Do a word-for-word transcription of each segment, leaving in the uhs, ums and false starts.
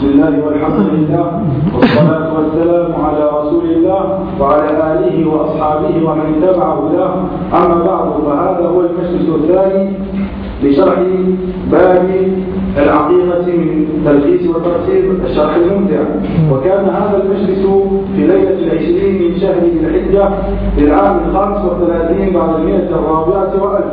الله والحمد لله والصلاة والسلام على رسول الله وعلى آله وأصحابه ومن تبع هداه. أما بعد، فهذا هو المجلس الثاني لشرح باب العقيقة من تلخيص وترتيب الشرح الممتع. وكان هذا المجلس في ليلة العشرين من شهر ذي الحجة للعام الخامس والثلاثين بعد المئة الرابعة وألف.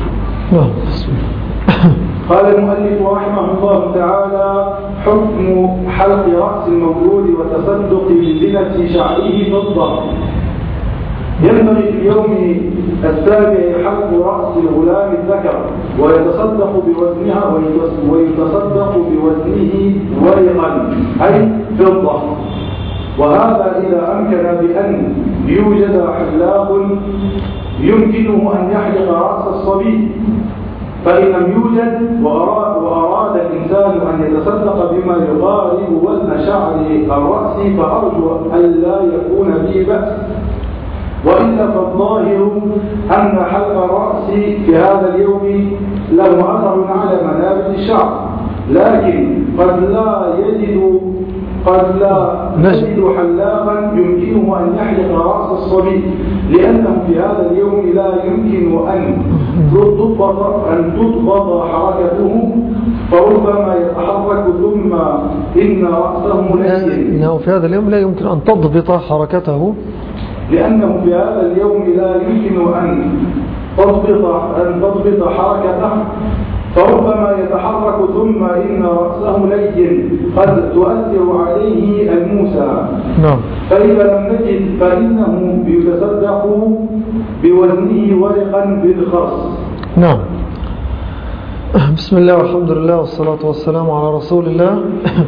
قال المؤلف رحمه الله تعالى: حكم حلق رأس المولود وتصدق بزنة شعره فضة. ينبغي في اليوم السابع حلق رأس الغلام الذكر ويتصدق بوزنها ويتصدق بوزنه ورقا أي فضة، وهذا إذا أمكن بأن يوجد حلاق يمكنه أن يحلق رأس الصبي. فإن لم يوجد وأراد, وأراد الإنسان أن يتصدق بما يقارب وزن شعر الرأس فأرجو أن لا يكون به بأس، وإلا فالظاهر أن حلق الرأس في هذا اليوم له أثر على منابت الشعر، لكن قد لا يجد قد لا نجد حلاقا يمكنه أن يحلق رأس الصبي، لأنه في هذا اليوم لا يمكن أن تضبط أن تضبط حركته، فربما يتحرك ثم إن رأسه لين. إنه في هذا اليوم لا يمكن أن تضبط حركته، لأنه في هذا اليوم لا يمكن أن تضبط أن تضبط حركته، فربما يتحرك ثم إن رأسه لين قد تؤثر عليه الموسى. نعم. فإذا لم نجد فإنه يتصدق بوزنه ورقا بالخرص. نعم. بسم الله والحمد لله والصلاة والسلام على رسول الله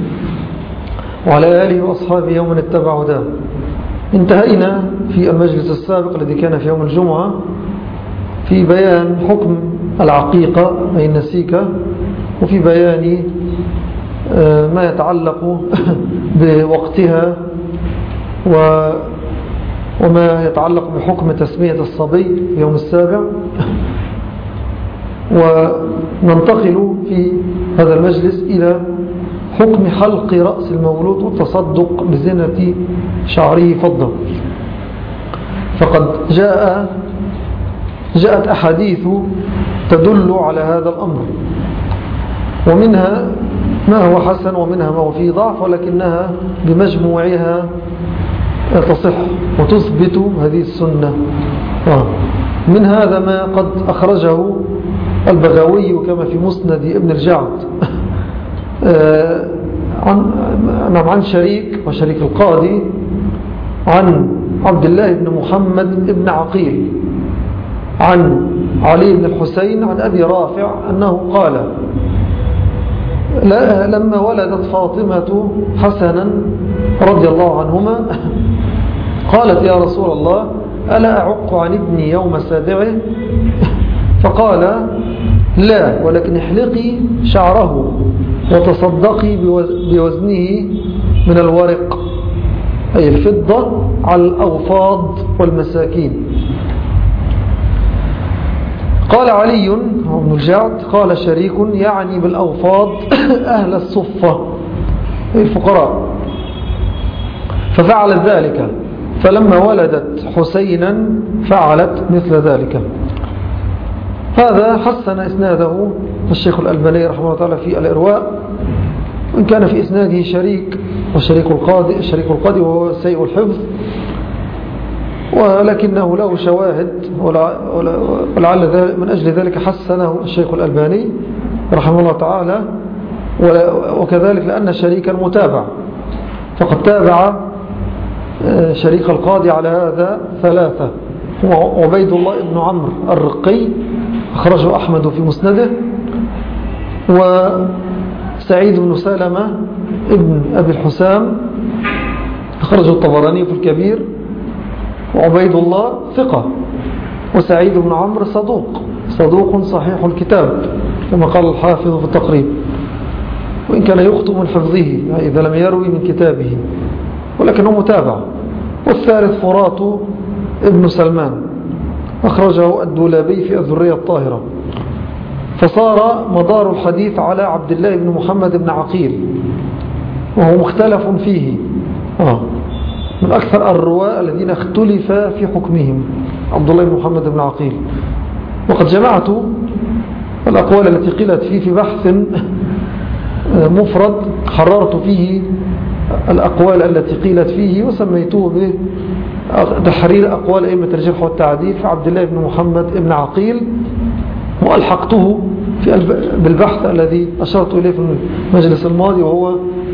وعلى آله وأصحابه يوم اتبع هداه. انتهينا في المجلس السابق الذي كان في يوم الجمعة في بيان حكم العقيقة أي النسيكة، وفي بيان ما يتعلق بوقتها وما يتعلق بحكم تسمية الصبي في يوم السابع. وننتقل في هذا المجلس إلى حكم حلق رأس المولود والتصدق بزنة شعره فضة. فقد جاء جاءت أحاديث تدل على هذا الأمر، ومنها ما هو حسن ومنها ما هو فيه ضعف، ولكنها بمجموعها تصح وتثبت هذه السنة. من هذا ما قد أخرجه البغوي كما في مسند ابن الجعد عن عن شريك وشريك القاضي عن عبد الله بن محمد بن عقيل عن علي بن الحسين عن أبي رافع أنه قال: لما ولدت فاطمة حسنا رضي الله عنهما قالت: يا رسول الله، ألا أعق عن ابني يوم سابعه؟ فقال: لا، ولكن احلقي شعره وتصدقي بوزنه من الورق أي الفضة على الأوفاض والمساكين. قال علي بن الجعد: قال شريك يعني بالأوفاض أهل الصفة الفقراء. ففعلت ذلك، فلما ولدت حسينا فعلت مثل ذلك. هذا حسن إسناده الشيخ الألباني رحمه الله تعالى في الإرواء، وإن كان في إسناده شريك وشريك القاضي شريك القاضي وهو سيء الحفظ، ولكنه له شواهد، ولعل من أجل ذلك حسنه الشيخ الألباني رحمه الله تعالى. وكذلك لأن شريكا متابع، فقد تابع شريك القاضي على هذا ثلاثة: وعبيد الله بن عمرو الرقي أخرجه أحمد في مسنده، وسعيد بن سلمة ابن أبي الحسام أخرجه الطبراني في الكبير. وعبيد الله ثقة، وسعيد بن عمرو صدوق صدوق صحيح الكتاب كما قال الحافظ في التقريب، وإن كان يخطئ من حفظه إذا لم يروي من كتابه، ولكنه متابع. والثالث فرات ابن سلمان أخرجه الدولابي في الذرية الطاهرة. فصار مدار الحديث على عبد الله بن محمد بن عقيل، وهو مختلف فيه آه. من أكثر الرواة الذين اختلف في حكمهم عبد الله بن محمد بن عقيل. وقد جمعت الأقوال التي قيلت فيه في بحث مفرد حررت فيه الأقوال التي قيلت فيه وسميته بتحرير أقوال أئمة الجرح والتعديل في عبد الله بن محمد بن عقيل، وألحقته في بالبحث الذي أشرت إليه في المجلس الماضي، وهو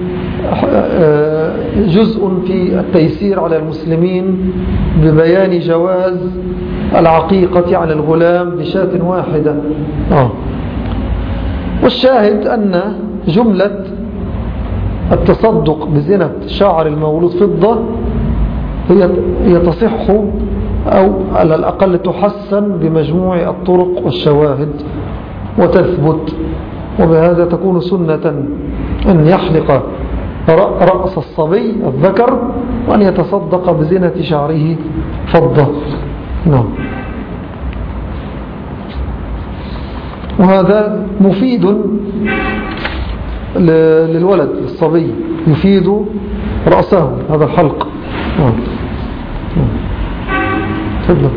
جزء في التيسير على المسلمين ببيان جواز العقيقة على الغلام بشاة واحدة. آه. والشاهد أن جملة التصدق بزينة شعر المولود فضة هي تصح أو على الأقل تحسن بمجموع الطرق والشواهد وتثبت، وبهذا تكون سنة أن يحلق رأس الصبي الذكر وأن يتصدق بزينة شعره فضة. نعم. وهذا مفيد للولد الصبي، يفيد رأسه هذا الحلق. نعم. تفضل.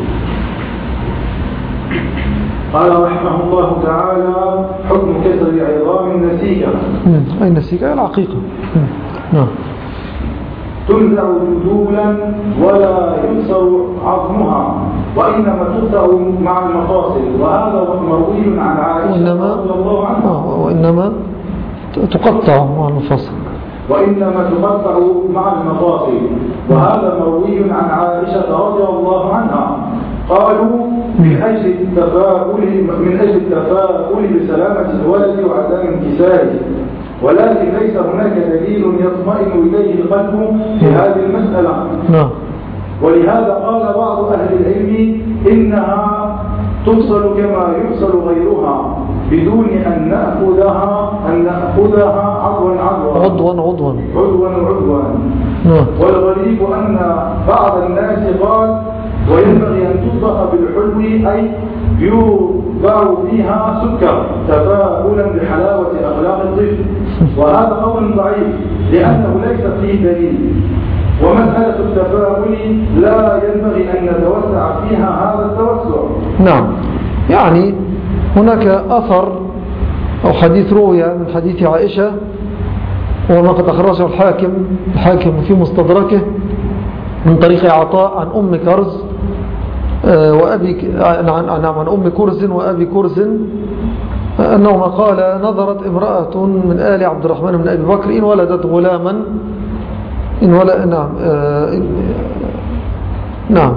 قال رحمه الله تعالى: حكم كسر عظام النسيكة. أي النسيكة؟ العقيقة. نعم. تنزع جذولا ولا يكسر عظمها، وإنما تقطع مع المفاصل، وهذا مروي عن عائشة رضي الله عنها. وإنما تقطع مع المفاصل وإنما تقطع مع المفاصل، وهذا مروي عن عائشة رضي الله عنها. قالوا من أجل التفاؤل من أجل التفاؤل بسلامة الولد وعدم انكساره، ولكن ليس هناك دليل يطمئن إليه القلب في هذه المسألة. نعم. ولهذا قال بعض أهل العلم إنها تفصل كما يفصل غيرها بدون أن نأخذها أن نأخذها عضوا عضوا عضوا عضوا عضوا عضوا. والغريب أن بعض الناس قال: وينبغي أن تطبخ بالحلو، أي يوضع فيها سكر تفاؤلا بحلاوة أخلاق الطفل، وهذا قول ضعيف لأنه ليس فيه دليل. ومسألة التفاؤل لا ينبغي أن نتوسع فيها هذا التوسع. نعم. يعني هناك أثر أو حديث روي من حديث عائشة، وما قد أخرجه الحاكم الحاكم في مستدركه من طريق عطاء عن أم كرز وأبي عن, عن, عن أم كرز وأبي كرز أنهما قال: نظرت امرأة من آل عبد الرحمن بن أبي بكر إن ولدت غلاما إن ولا نعم آه نعم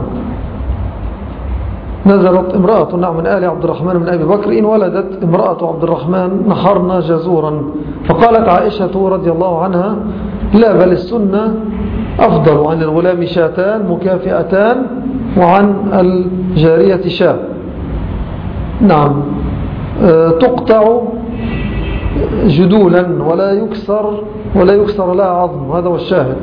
نزلت امرأة نعم من آل عبد الرحمن بن أبي بكر إن ولدت امرأة عبد الرحمن نحرنا جزورا. فقالت عائشة رضي الله عنها: لا، بل السنة أفضل، عن الغلام شاتان مكافئتان وعن الجارية شاة. نعم. آه تقطع جدولا ولا يكسر ولا يكسر لها عظم، هذا هو الشاهد.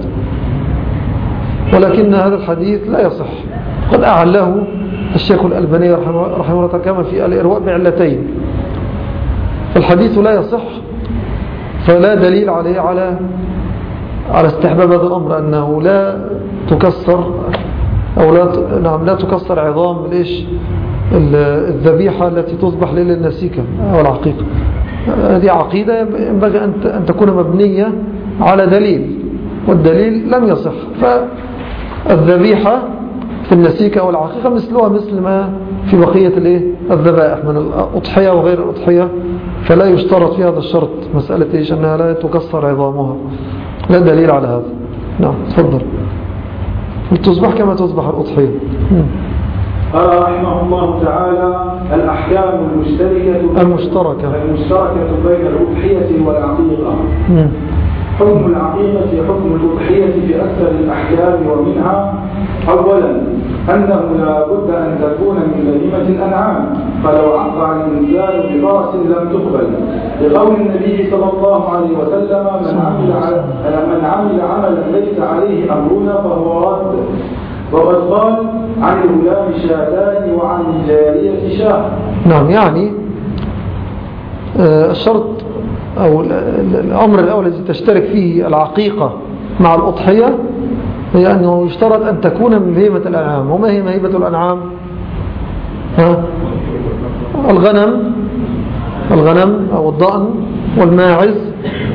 ولكن هذا الحديث لا يصح، قد أعله الشيخ الألباني رحمه الله كما في الإرواء بعلتين. الحديث لا يصح، فلا دليل عليه على على استحباب هذا الأمر، أنه لا تكسر أو لا نعم لا تكسر عظام ليش الذبيحة التي تصبح ليلة النسيكة أو العقيقة. هذه عقيدة ينبغي أن تكون مبنية على دليل، والدليل لم يصح. فالذبيحة في النسيكة والعقيقة مثلها مثل ما في بقية الذبائح من الأضحية وغير الأضحية، فلا يشترط في هذا الشرط مسألة إيش أنها لا تكسر عظامها، لا دليل على هذا. نعم. تفضل. تصبح كما تصبح الأضحية. قال رحمه الله تعالى: الأحكام المشتركة المشتركة المشتركة بين الأضحية والعقيقة. حكم العقيقة حكم الأضحية في أكثر الأحكام، ومنها: أولا أنه لا بد أن تكون من بهيمة الأنعام، فلو عقع الإنسان بفرس لم تقبل، لقول النبي صلى الله عليه وسلم: من عمل من عمل عملا ليس عليه أمرنا فهو رد. وقد قال: عن الغلام شاتان وعن الجارية شاه. نعم. يعني الشرط أو الأمر الأول الذي تشترك فيه العقيقة مع الأضحية هي أنه يشترط أن تكون من بهيمة الأنعام. وما هي بهيمة الأنعام؟ ها؟ الغنم الغنم أو الضأن والماعز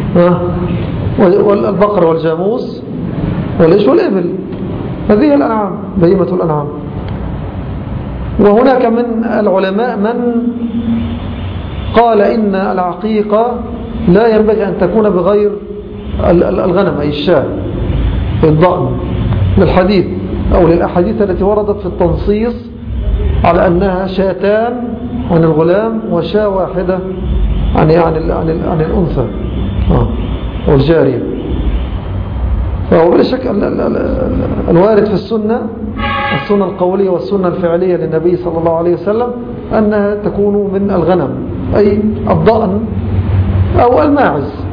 والبقر والجاموس والإيش والإبل. هذه الأنعام بهيمة الأنعام. وهناك من العلماء من قال إن العقيقة لا ينبغي أن تكون بغير الغنم أي الشاة الضأن للحديث أو للأحاديث التي وردت في التنصيص على أنها شاتان عن الغلام وشاة واحدة عن عن عن, عن الأنثى والجارية. فهو بلا شك الوارد في السنة السنة القولية والسنة الفعلية للنبي صلى الله عليه وسلم أنها تكون من الغنم أي الضأن أو الماعز.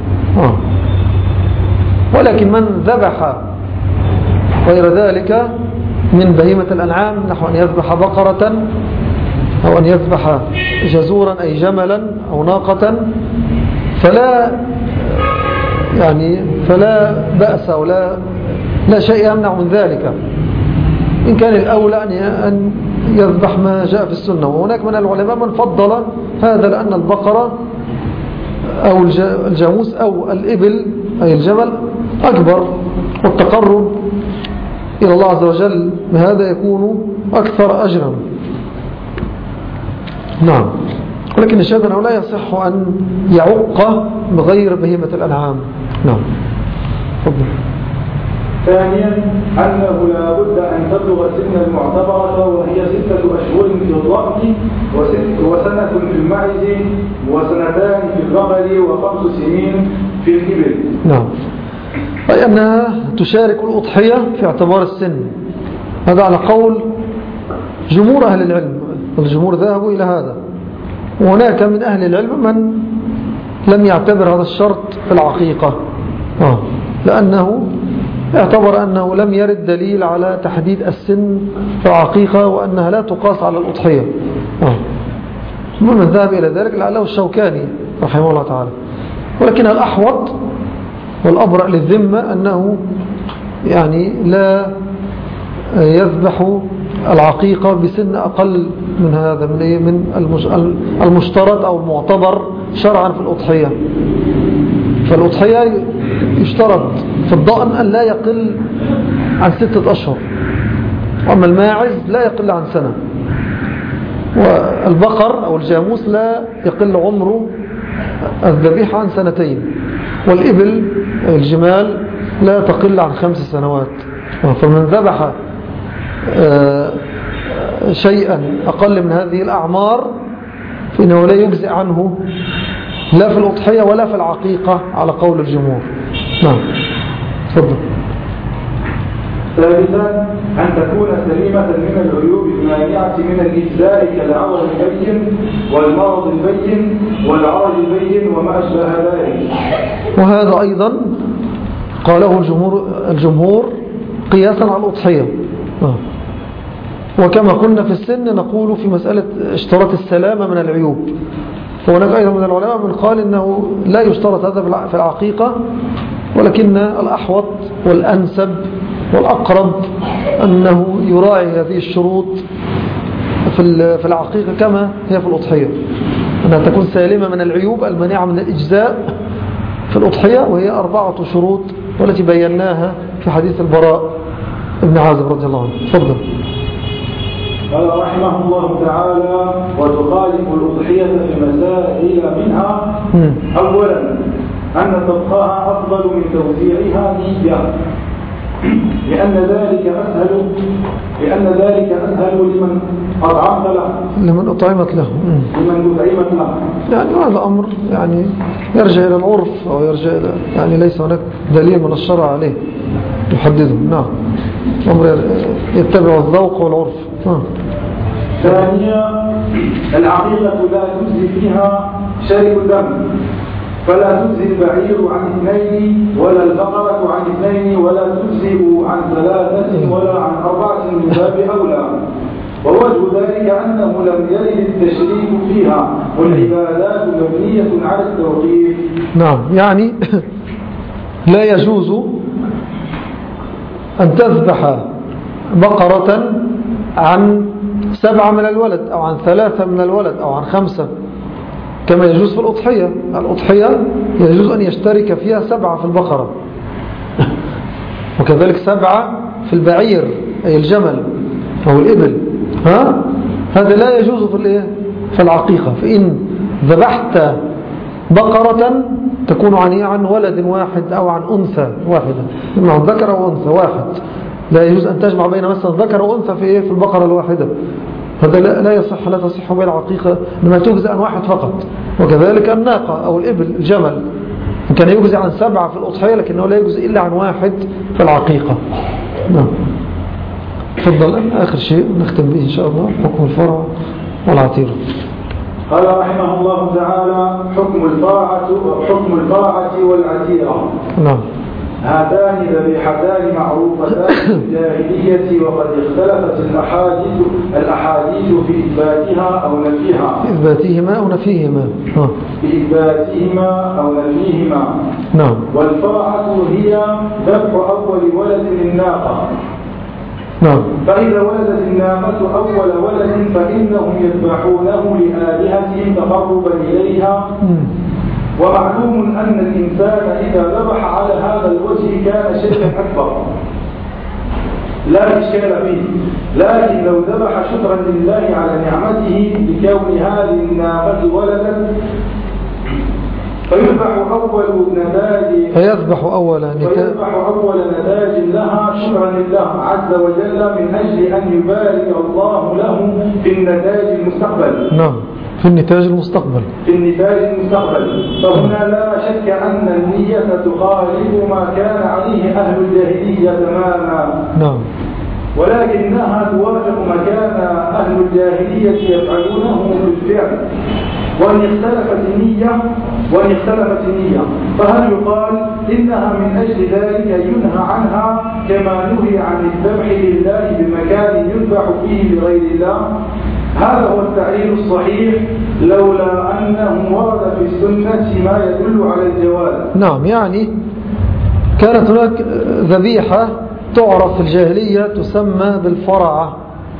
ولكن من ذبح غير ذلك من بهيمة الأنعام نحو أن يذبح بقرة أو أن يذبح جزورا أي جملا أو ناقة فلا يعني فلا بأس أو لا, لا شيء يمنع من ذلك إن كان الأولى أن يذبح ما جاء في السنة. وهناك من العلماء من فضل هذا لأن البقرة أو الجاموس أو الإبل أي الجمل أكبر والتقرب إلى الله عز وجل بهذا يكون أكثر أجرا. نعم. ولكن الشاهد أنه لا يصح أن يعق بغير بهيمة الأنعام. نعم. فضل. ثانيا أنه لا بد أن تبلغ سن المعتبرة وهي ستة أشهر في الضأن وسنة في المعز وسنتان في البقر وخمس سنين في الإبل. نعم. أي أنها تشارك الأضحية في اعتبار السن. هذا على قول جمهور أهل العلم. الجمهور ذهبوا إلى هذا. وهناك من أهل العلم من لم يعتبر هذا الشرط في العقيقة آه. لأنه اعتبر أنه لم يرد دليل على تحديد السن في العقيقة وأنها لا تقاس على الأضحية آه. من ذهب إلى ذلك لعله الشوكاني رحمه الله تعالى. ولكن الأحوط والأبرأ للذمة أنه يعني لا يذبح العقيقة بسن أقل من هذا من إيه من المشترط أو المعتبر شرعا في الأضحية. فالأضحية يشترط في الضأن أن لا يقل عن ستة أشهر وأما الماعز لا يقل عن سنة والبقر أو الجاموس لا يقل عمره الذبيحة عن سنتين والإبل الجمال لا تقل عن خمس سنوات. فمن ذبح شيئا أقل من هذه الأعمار فإنه لا يجزئ عنه لا في الأضحية ولا في العقيقة على قول الجمهور. نعم. تفضل. ثالثا أن تكون سليمة من العيوب المانعة من الإجزاء كالعور البين والمرض البين والعرج البين وما أشبه ذلك. وهذا أيضا قاله الجمهور, الجمهور قياسا على الأضحية. وكما كنا في السن نقول في مسألة اشتراط السلامة من العيوب. وهناك أيضا من العلماء من قال إنه لا يشترط هذا في العقيقة ولكن الأحوط والأنسب والأقرب أنه يراعي هذه الشروط في العقيقة كما هي في الأضحية أنها تكون سالمة من العيوب المانعة من الإجزاء في الأضحية وهي أربعة شروط والتي بيناها في حديث البراء ابن عازب رضي الله عنه. تفضل. قال رحمه الله تعالى وتخالف الأضحية في مسائل منها م. أولا أن طبخها أفضل من توزيعها نية لأن ذلك أسهل لأن ذلك أسهل لمن أطعمت له لمن أطعمت له لمن أطعمت له يعني هذا أمر يعني يرجع إلى العرف أو يرجع إلى يعني ليس هناك دليل من الشرع عليه يحدده. نعم. أمر يتبع الذوق والعرف. نعم. ثانيا العقيقة لا تجزي فيها شارب الدم فلا تجزي البعير عن اثنين ولا البقرة عن اثنين ولا تجزئ عن ثلاثة ولا عن أربعة من باب أولى. ووجه ذلك أنه لم يرد التشريك فيها والعبادات مبنية على التوقيف. نعم، يعني لا يجوز أن تذبح بقرة عن سبعة من الولد أو عن ثلاثة من الولد أو عن خمسة، كما يجوز في الأضحية. الأضحية يجوز أن يشترك فيها سبعة في البقرة، وكذلك سبعة في البعير أي الجمل أو الإبل. ها؟ هذا لا يجوز في في العقيقة. فإن ذبحت بقرة تكون عن عن ولد واحد أو عن أنثى واحدة، إما عن ذكر أو أنثى واحد. لا يجوز أن تجمع بين مثلا ذكر وأنثى في في البقرة الواحدة. هذا لا يصح، لا تصح بين العقيقة، إنما تجزئ عن واحد فقط. وكذلك الناقة أو الإبل الجمل كان يجزئ عن سبعة في الأضحية، لكنه لا يجزئ إلا عن واحد في العقيقة. نعم. تفضل. آخر شيء نختم به إن شاء الله حكم الفرع والعتيرة. قال رحمه الله تعالى: حكم الفرعة حكم الفرعة والعتيرة. نعم. هاتان ذبيحتان معروفتان في الجاهلية، وقد اختلفت الأحاديث الأحاديث في إثباتها أو نفيها. في إثباتهما أو نفيهما. في إثباتهما أو نفيهما. نعم. والفرعة هي ذبح أول ولد للناقة. نعم. فإذا ولدت الناقة أول ولد فإنهم يذبحونه لآلهتهم تقربا إليها. ومعلوم أن الإنسان إذا ذبح على هذا الوجه كان شيئا أكبر لا إشكال فيه، لكن لو ذبح شكرا لله على نعمته بكون هذه الناقة ولدا فيذبح أول نتاج فيذبح أول نتاج فيذبح أول نتاج لها شكرا لله عز وجل من أجل أن يبارك الله له في النتاج المستقبل. نعم، في النتاج المستقبل في النتاج المستقبل. فهنا لا شك أن النية تخالف ما كان عليه أهل الجاهلية تماما. نعم. ولكنها توافق ما كان أهل الجاهلية يفعلونه بالفعل، وأن اختلفت النية وأن اختلفت النية فهل يقال إنها من أجل ذلك ينهى عنها كما نهي عن الذبح لله بمكان يذبح فيه لغير الله؟ هذا هو التعليل الصحيح، لولا أنه ورد في السنة ما يدل على الجواز. نعم، يعني كانت هناك ذبيحة تعرف في الجاهلية تسمى بالفرعة،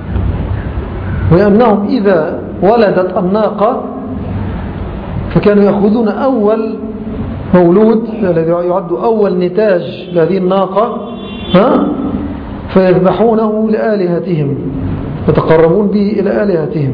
وأنهم إذا ولدت الناقة فكانوا يأخذون أول مولود الذي يعد أول نتاج لهذه الناقة ها فيذبحونه لآلهتهم، يتقربون به إلى آلهتهم.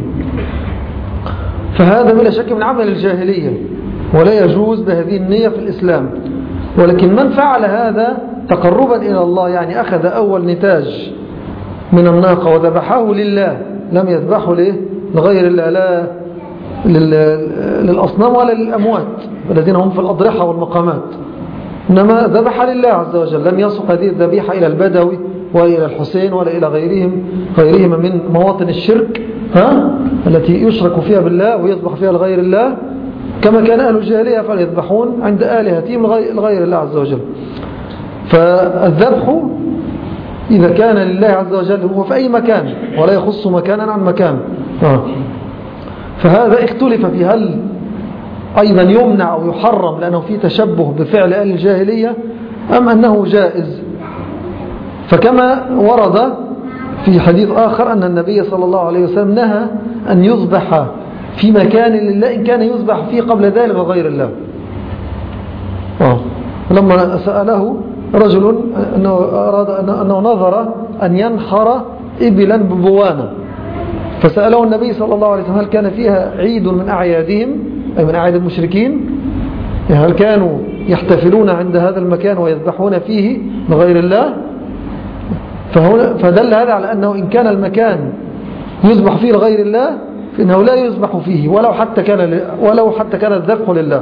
فهذا بلا شك من عمل الجاهلية ولا يجوز بهذه النية في الإسلام. ولكن من فعل هذا تقربا إلى الله، يعني أخذ أول نتاج من الناقة وذبحه لله، لم يذبحه لغير الله، لا للأصنام ولا للأموات الذين هم في الأضرحة والمقامات، إنما ذبح لله عز وجل. لم يسق هذه الذبيحة إلى البدوي ولا إلى الحسين ولا إلى غيرهم غيرهم من مواطن الشرك ها التي يشرك فيها بالله ويذبح فيها لغير الله، كما كان أهل الجاهلية فليذبحون عند آلهتهم لغير الله عز وجل. فالذبح إذا كان لله عز وجل هو في أي مكان ولا يخص مكانا عن مكان. آه. فهذا اختلف في هل أيضا يمنع أو يحرم لأنه فيه تشبه بفعل أهل الجاهلية أم أنه جائز. فكما ورد في حديث آخر أن النبي صلى الله عليه وسلم نهى أن يذبح في مكان لله إن كان يذبح فيه قبل ذلك غير الله. آه. لما سأله رجل أنه, أراد أنه نظر أن ينحر إبلا ببوانا، فسأله النبي صلى الله عليه وسلم هل كان فيها عيد من أعيادهم أي من أعياد المشركين، هل كانوا يحتفلون عند هذا المكان ويذبحون فيه لغير الله؟ فدل هذا على أنه إن كان المكان يذبح فيه لغير الله فإنه لا يذبح فيه ولو حتى كان ولو حتى كان الذبح لله.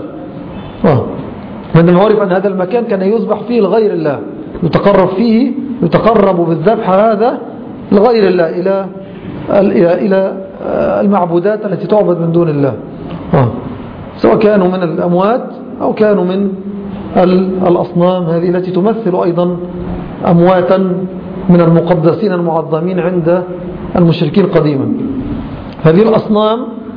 من عرف أن هذا المكان كان يذبح فيه لغير الله، يتقرب فيه يتقرب بالذبح هذا لغير الله إلى إلى المعبودات التي تعبد من دون الله، سواء كانوا من الأموات أو كانوا من الأصنام هذه التي تمثل أيضا أمواتا من المقدسين المعظمين عند المشركين قديما. هذه الأصنام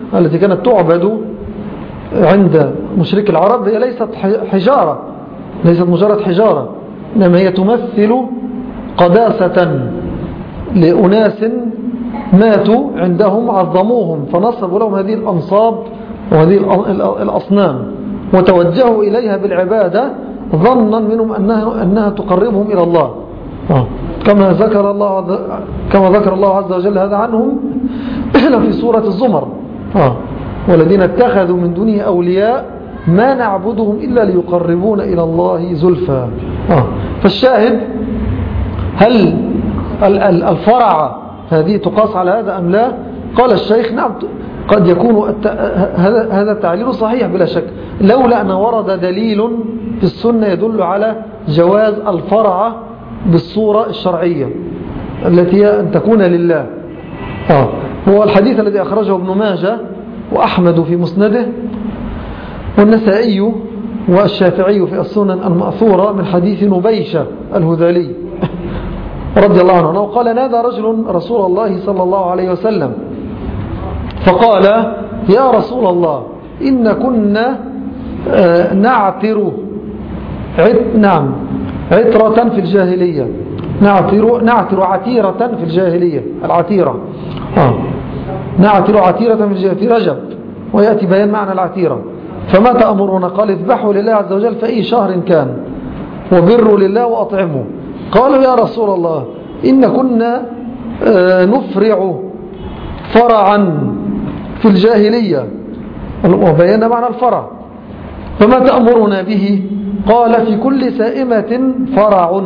التي كانت تعبد عند مشرك العرب هي ليست حجارة، ليست مجرد حجارة، إنما هي تمثل قداسة لأناس ماتوا عندهم عظموهم فنصبوا لهم هذه الأنصاب وهذه الأصنام وتوجهوا إليها بالعبادة ظنا منهم أنها, أنها تقربهم إلى الله، كما ذكر الله كما ذكر الله عز وجل هذا عنهم في سورة الزمر. والذين اتخذوا من دونه أولياء ما نعبدهم إلا ليقربون إلى الله زلفى. فالشاهد، هل الفرع هذه تقاس على هذا أم لا؟ قال الشيخ نعم، قد يكون هذا التعليل صحيح بلا شك، لولا أن ورد دليل في السنة يدل على جواز الفرع بالصورة الشرعية التي هي أن تكون لله. آه. هو الحديث الذي أخرجه ابن ماجه وأحمد في مسنده والنسائي والشافعي في السنن المأثورة من حديث نبيشة الهذلي رضي الله عنه قال: نادى رجل رسول الله صلى الله عليه وسلم فقال: يا رسول الله، إن كنا نعتر نعم عترة في الجاهلية، نعتر, نعتر عتيرة في الجاهلية، العتيرة آه. نعتر عتيرة في الجاهلية في رجب، ويأتي بيان معنى العتيرة، فما تأمرون؟ قال: اذبحوا لله عز وجل في أي شهر كان، وبروا لله وأطعموا. قالوا: يا رسول الله، إن كنا نفرع فرعا في الجاهلية، وبيان معنى الفرع، فما تأمرنا به؟ قال: في كل سائمة فرع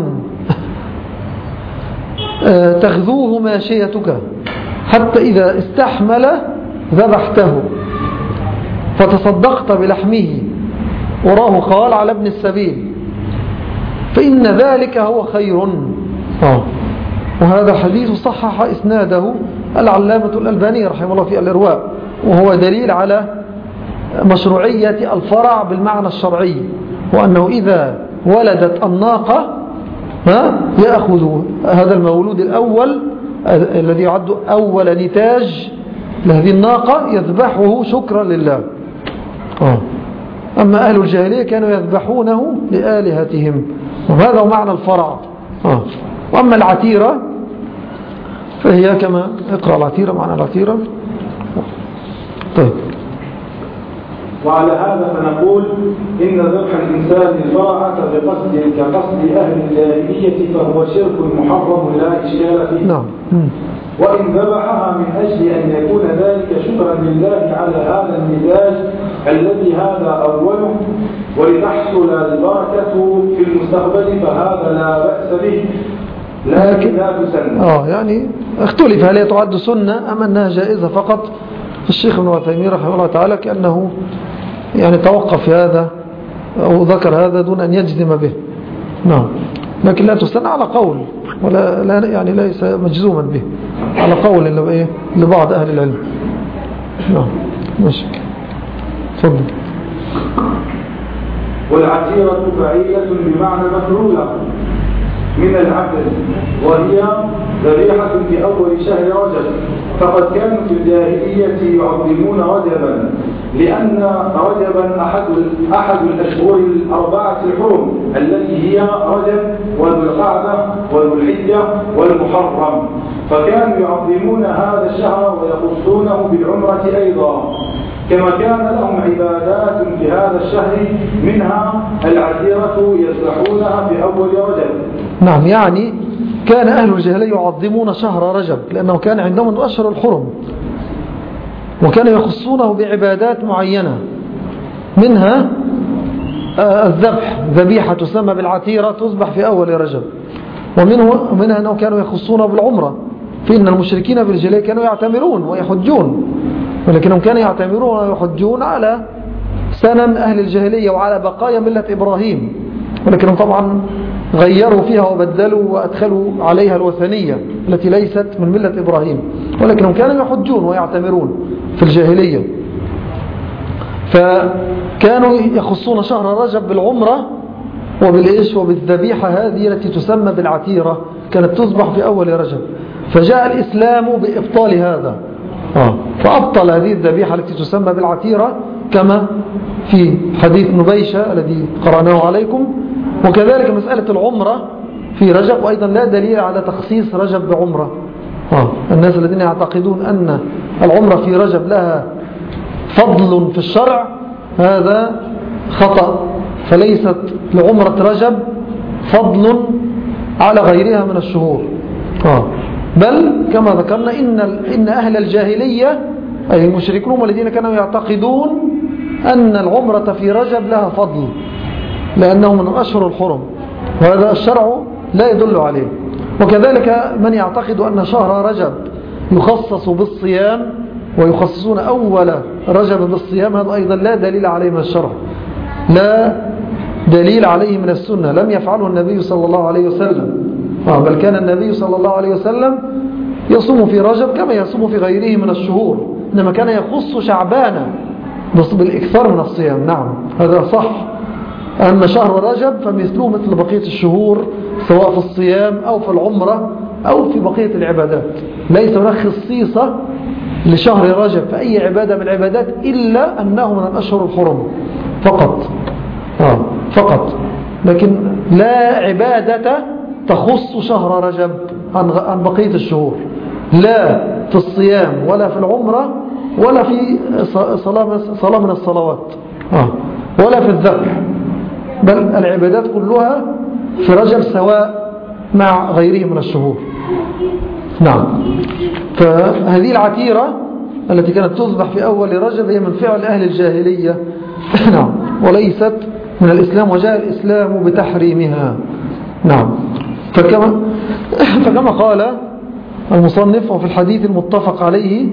تغذوه ماشيتك حتى إذا استحمل ذبحته فتصدقت بلحمه، وراه قال: على ابن السبيل، فإن ذلك هو خير. آه. وهذا الحديث صحح إسناده العلامة الألباني رحمه الله في الإرواء، وهو دليل على مشروعية الفرع بالمعنى الشرعي، وأنه إذا ولدت الناقة يأخذ هذا المولود الأول الذي يعد أول نتاج لهذه الناقة يذبحه شكرا لله. آه. أما أهل الجاهلية كانوا يذبحونه لآلهتهم، وهذا هو معنى الفرع. آه. وأما العتيرة فهي كما اقرأ العتيرة، معنى العتيرة. طيب. وعلى هذا فنقول إن ذبح الإنسان الفرع بقصد كقصد أهل الجاهلية فهو شرك محرم لا إشكال فيه. نعم. وإن ذبحها من أجل أن يكون ذلك شكرا لله على هذا النتاج الذي هذا أوله ولتحصل البركة في المستقبل فهذا لا بأس به، لكن لا تسن. آه يعني اختلف هل تعد سنة أم أنها جائزة فقط. الشيخ ابن عثيمين رحمه الله تعالى كأنه يعني توقف في هذا أو ذكر هذا دون أن يجزم به. نعم. لكن لا تستنى على قول، ولا لا يعني ليس مجزوما به، على قول لبعض أهل العلم. نعم ماشي. تفضل. والعتيرة فعيلة بمعنى مفعولة من العقل، وهي ذبيحة في أول شهر رجب، فقد كانوا في الجاهلية يعظمون رجبا لأن رجبا أحد أحد الأشهر الأربعة الحرم التي هي رجب وذو القعدة وذو الحجة والمحرم، فكانوا يعظمون هذا الشهر ويخصونه بالعمرة أيضا، كما كان لهم عبادات في هذا الشهر منها العتيرة يذبحونها في أول رجب. نعم، يعني كان أهل الجاهلية يعظمون شهر رجب لأنه كان عندهم أشهر الحرم، وكانوا يخصونه بعبادات معينة، منها الذبح، ذبيحة تسمى بالعتيرة تذبح في أول رجب، ومنه منها أنه كانوا يخصونه بالعمرة، فإن المشركين بالجاهلية كانوا يعتمرون ويحجون، ولكنهم كانوا يعتمرون ويحجون على سنن أهل الجاهلية وعلى بقايا ملة إبراهيم، ولكنهم طبعا غيروا فيها وبدلوا وأدخلوا عليها الوثنية التي ليست من ملة إبراهيم، ولكنهم كانوا يحجون ويعتمرون في الجاهلية، فكانوا يخصون شهر رجب بالعمرة وبالإيش وبالذبيحة هذه التي تسمى بالعتيرة، كانت تذبح في أول رجب، فجاء الإسلام بإبطال هذا. آه. فأبطل هذه الذبيحة التي تسمى بالعتيرة كما في حديث نبيشة الذي قرأناه عليكم. وكذلك مسألة العمرة في رجب، وأيضا لا دليل على تخصيص رجب بعمرة. آه. الناس الذين يعتقدون أن العمرة في رجب لها فضل في الشرع هذا خطأ، فليست لعمرة رجب فضل على غيرها من الشهور. آه. بل كما ذكرنا إن, إن أهل الجاهلية أي المشركون والذين كانوا يعتقدون أن العمرة في رجب لها فضل لأنه من أشهر الحرم، وهذا الشرع لا يدل عليه. وكذلك من يعتقد أن شهر رجب يخصص بالصيام ويخصصون أول رجب بالصيام، هذا أيضا لا دليل عليه من الشرع، لا دليل عليه من السنة، لم يفعله النبي صلى الله عليه وسلم. بل كان النبي صلى الله عليه وسلم يصوم في رجب كما يصوم في غيره من الشهور، إنما كان يخص شعبان بالإكثار من الصيام. نعم هذا صح، أما شهر رجب فمثله مثل بقية الشهور سواء في الصيام أو في العمرة أو في بقية العبادات، ليس هناك خصيصة لشهر رجب في أي عبادة من العبادات إلا أنه من الأشهر الحرم فقط. آه فقط، لكن لا عبادة تخص شهر رجب عن بقية الشهور، لا في الصيام ولا في العمرة ولا في صلاة من الصلوات آه. ولا في الذبح، بل العبادات كلها في رجب سواء مع غيره من الشهور. نعم، فهذه العتيرة التي كانت تذبح في أول رجب هي من فعل أهل الجاهلية نعم، وليست من الإسلام، وجاء الإسلام بتحريمها. نعم، فكما, فكما قال المصنف وفي الحديث المتفق عليه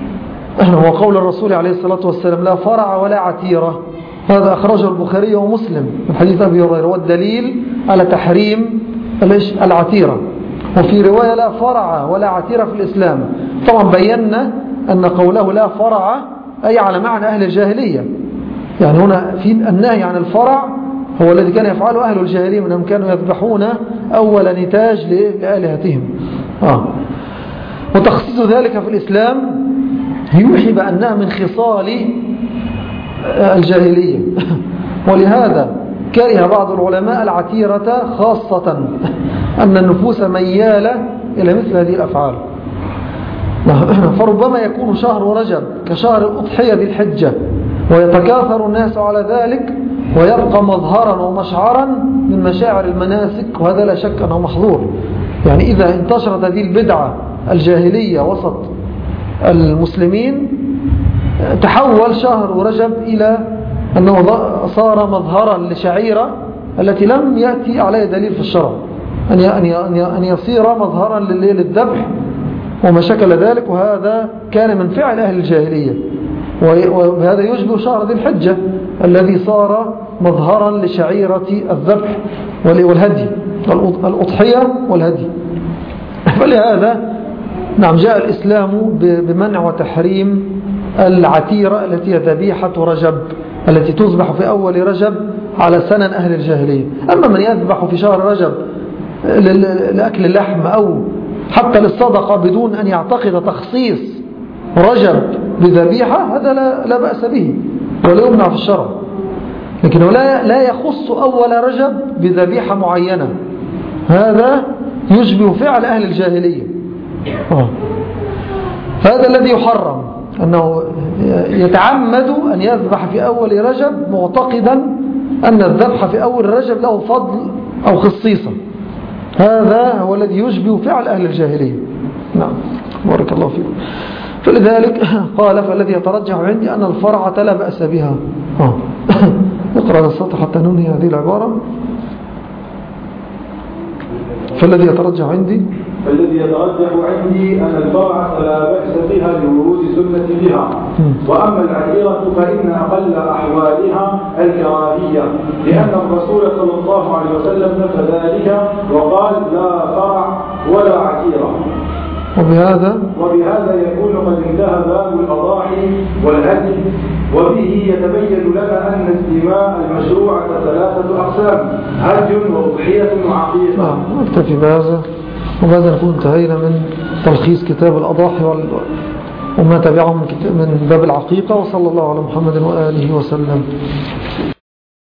هو قول الرسول عليه الصلاة والسلام لا فرع ولا عتيرة، هذا أخرجه البخاري ومسلم من حديث أبي هريرة، والدليل على تحريم العتيرة. وفي رواية لا فرع ولا عتيرة في الإسلام. طبعا بينا أن قوله لا فرع أي على معنى أهل الجاهلية، يعني هنا في النهي عن الفرع هو الذي كان يفعله أهل الجاهلية من أنهم كانوا يذبحون أول نتاج لآلهتهم آه. وتخصيص ذلك في الإسلام يوحي بأنها من خصال الجاهلية ولهذا كره بعض العلماء العتيرة، خاصة أن النفوس ميالة إلى مثل هذه الأفعال. فربما يكون شهر رجب كشهر الأضحية ذي الحجة ويتكاثر الناس على ذلك ويبقى مظهرا ومشعرا من مشاعر المناسك، وهذا لا شك أنه محظور. يعني إذا انتشرت هذه البدعة الجاهلية وسط المسلمين تحول شهر رجب إلى أنه صار مظهرا لشعيرة التي لم يأتي عليه دليل في الشرع، أن يصير مظهرا للذبح وما شكل ذلك، وهذا كان من فعل أهل الجاهلية، وهذا يشبه شهر ذي الحجة الذي صار مظهرا لشعيرة الذبح والهدي، الأضحية والهدي. فلهذا نعم جاء الإسلام بمنع وتحريم العتيرة التي هي ذبيحة رجب التي تذبح في أول رجب على سنن أهل الجاهلية. أما من يذبح في شهر رجب لأكل اللحم أو حتى للصدقة بدون أن يعتقد تخصيص رجب بذبيحة، هذا لا, لا بأس به ولا يمنع في الشرع، لكنه لا, لا يخص أول رجب بذبيحة معينة، هذا يشبه فعل أهل الجاهلية. هذا الذي يحرم أنه يتعمد أن يذبح في أول رجب معتقدا أن الذبح في أول رجب له فضل أو خصيصة، هذا هو الذي يشبه فعل أهل الجاهلية. نعم بارك الله فيكم. فلذلك قال فالذي يترجح عندي أن الفرعة لا بأس بها. اقرأ السطر حتى ننهي هذه العبارة. فالذي يترجح عندي فالذي يترجح عندي أن الفرعة لا بأس بها لورود سنة بها، وأما العتيرة فإن أقل أحوالها الكراهية، لأن الرسول صلى الله عليه وسلم نفى ذلك وقال لا فرع ولا عتيرة. وبهذا وبهذا يكون قد انتهى باب الأضاحي والهدي، وبه يتبين لنا أن الدماء المشروعة ثلاثة أقسام: هدي وأضحية وعقيقة. نكتفي بهذا، وبهذا نكون انتهينا من تلخيص كتاب الأضاحي وما تبعهم من باب العقيقة. وصلى الله على محمد وآله وسلم.